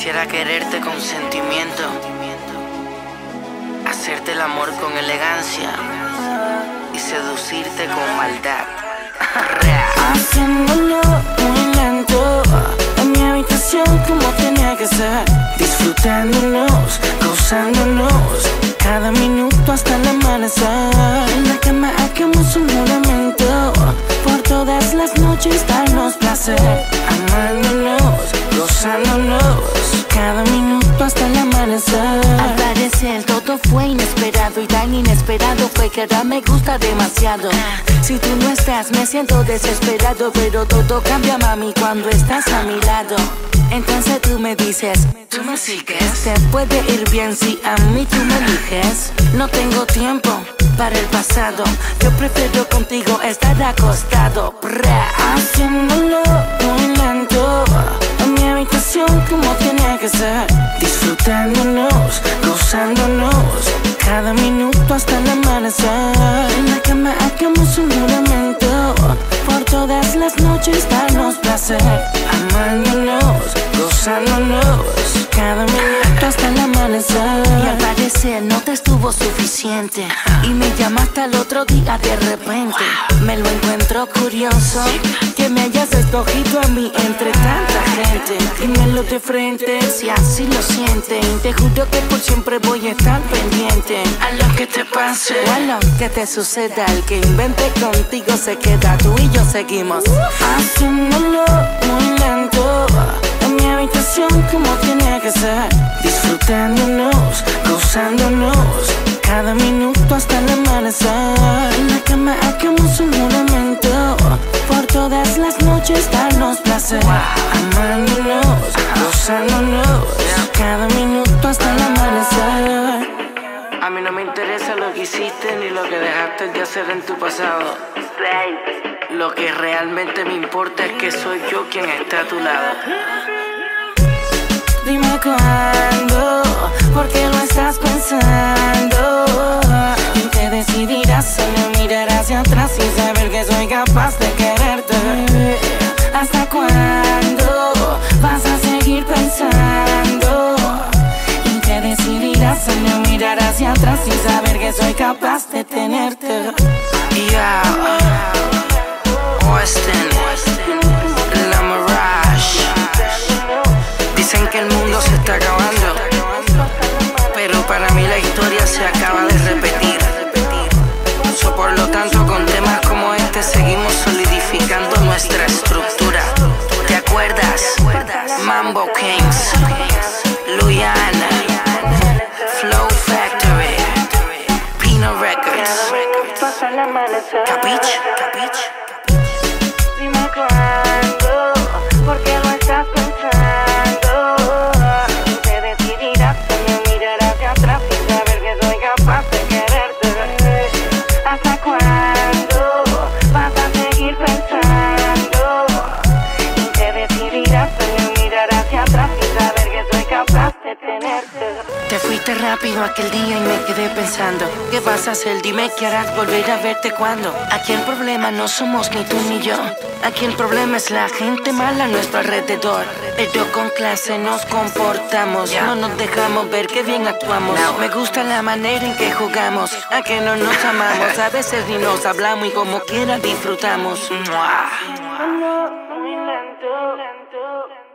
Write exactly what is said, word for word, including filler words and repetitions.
Quisiera quererte con sentimiento, hacerte el amor con elegancia y seducirte con maldad. Haciéndolo muy lento en mi habitación como tenía que ser, disfrutándonos, gozándonos cada minuto hasta el amanecer. En la cama hagamos un juramento, por todas las noches darnos placer, amándonos, gozándonos cada minuto hasta el amanecer. Al parecer todo fue inesperado, y tan inesperado fue que ahora me gusta demasiado. Si tú no estás me siento desesperado, pero todo cambia, mami, cuando estás a mi lado. Entonces tú me dices, ¿tú me sigues? te puede ir bien si a mí tú me eliges. No tengo tiempo para el pasado, yo prefiero contigo estar acostado. Haciéndolo muy lento en mi habitación como tenía que ser, disfrutándonos, gozándonos cada minuto hasta el amanecer. En la cama hagamos un juramento, por todas las noches darnos placer, amándonos, gozándonos cada minuto hasta el amanecer. Y al parecer no te estuvo suficiente, y me llamaste al otro día de repente. Me lo encuentro curioso que me hayas escogido a mí entre tanta gente. Dímelo de frente si así lo sientes, y te juro que por siempre voy a estar pendiente A lo que te pase o a lo que te suceda. El que invente contigo se queda, tú y yo seguimos. Haciéndolo muy lento en mi habitación como tenía que ser, disfrutándonos, gozándonos cada minuto hasta el amanecer. En la cama hagamos un juramento, por todas las noches darnos placer, amándonos, gozándonos cada minuto hasta el amanecer. A mí no me interesa lo que hiciste ni lo que dejaste de hacer en tu pasado. Lo que realmente me importa es que soy yo quien está a tu lado. Dime cuándo, por qué lo estás pensando, y te decidirás solo mirar hacia atrás y saber que soy capaz de quererte. ¿Hasta cuándo vas a seguir pensando? Y te decidirás solo mirar hacia atrás y saber que soy capaz de tenerte. Yeah, Weston, La Mirage. Dicen que el mundo se está acabando, pero para mí la historia se acaba de repetir. So, por lo tanto, con temas como este seguimos solidificando nuestra estructura. ¿Te acuerdas? Mambo Kings, Luyana, Flow Factory, Pino Records. ¿Capich? ¿Capich? Dime cuándo, por qué lo estás pensando, y te decidirás solo mirar hacia atrás y saber que soy capaz de quererte. ¿Hasta cuándo vas a seguir pensando? Y te decidirás solo mirar hacia atrás y saber que soy capaz de tenerte. Te fuiste rápido aquel día y me quedé pensando, ¿qué vas a hacer? Dime qué harás, volver a verte cuando. Aquí el problema no somos ni tú ni yo, aquí el problema es la gente mala a nuestro alrededor. Pero con clase nos comportamos, no nos dejamos ver que bien actuamos. Me gusta la manera en que jugamos, a que no nos amamos, a veces ni nos hablamos y como quiera disfrutamos. Muy lento, lento.